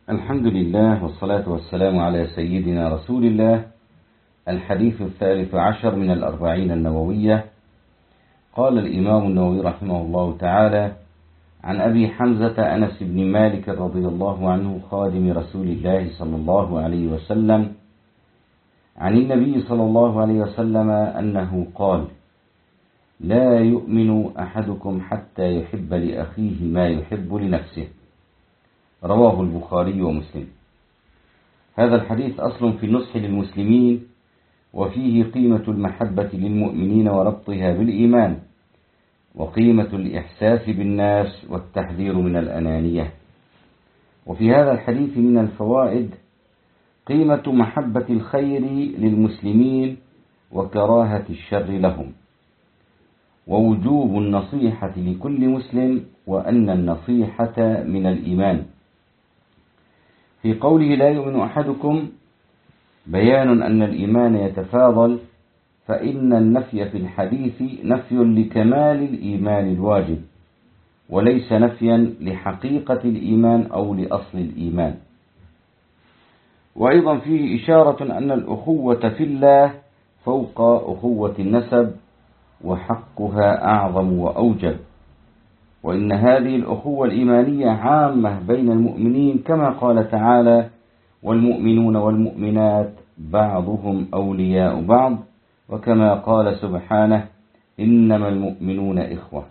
الحمد لله والصلاة والسلام على سيدنا رسول الله. الحديث 13 من الأربعين النووية. قال الإمام النووي رحمه الله تعالى: عن أبي حمزة أنس بن مالك رضي الله عنه خادم رسول الله صلى الله عليه وسلم عن النبي صلى الله عليه وسلم أنه قال: لا يؤمن أحدكم حتى يحب لأخيه ما يحب لنفسه. رواه البخاري ومسلم. هذا الحديث أصل في النصح للمسلمين، وفيه قيمة المحبة للمؤمنين وربطها بالإيمان، وقيمة الإحساس بالناس والتحذير من الأنانية. وفي هذا الحديث من الفوائد قيمة محبة الخير للمسلمين وكراهة الشر لهم، ووجوب النصيحة لكل مسلم، وأن النصيحة من الإيمان. في قوله لا يؤمن أحدكم بيان أن الإيمان يتفاضل، فإن النفي في الحديث نفي لكمال الإيمان الواجب، وليس نفيا لحقيقة الإيمان أو لأصل الإيمان. وأيضا فيه إشارة أن الأخوة في الله فوق أخوة النسب، وحقها أعظم وأوجب، وإن هذه الأخوة الإيمانية عامة بين المؤمنين، كما قال تعالى: والمؤمنون والمؤمنات بعضهم أولياء بعض، وكما قال سبحانه: إنما المؤمنون إخوة.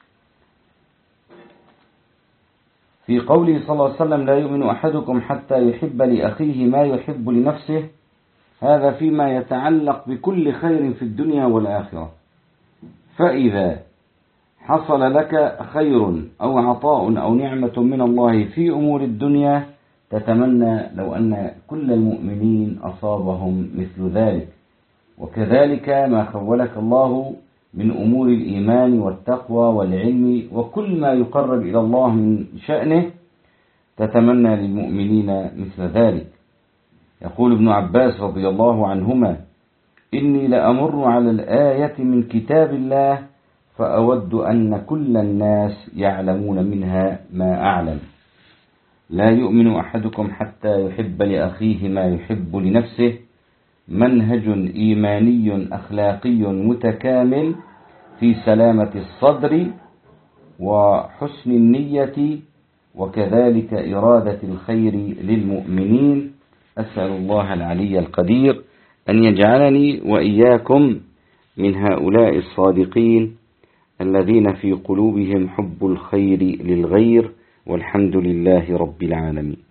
في قوله صلى الله عليه وسلم: لا يؤمن أحدكم حتى يحب لأخيه ما يحب لنفسه، هذا فيما يتعلق بكل خير في الدنيا والآخرة. فإذا حصل لك خير أو عطاء أو نعمة من الله في أمور الدنيا، تتمنى لو أن كل المؤمنين أصابهم مثل ذلك. وكذلك ما خولك الله من أمور الإيمان والتقوى والعلم وكل ما يقرب إلى الله من شأنه، تتمنى للمؤمنين مثل ذلك. يقول ابن عباس رضي الله عنهما: إني لأمر على الآية من كتاب الله فأود أن كل الناس يعلمون منها ما أعلم. لا يؤمن أحدكم حتى يحب لأخيه ما يحب لنفسه، منهج إيماني أخلاقي متكامل في سلامة الصدر وحسن النية، وكذلك إرادة الخير للمؤمنين. أسأل الله العلي القدير أن يجعلني وإياكم من هؤلاء الصادقين الذين في قلوبهم حب الخير للغير، والحمد لله رب العالمين.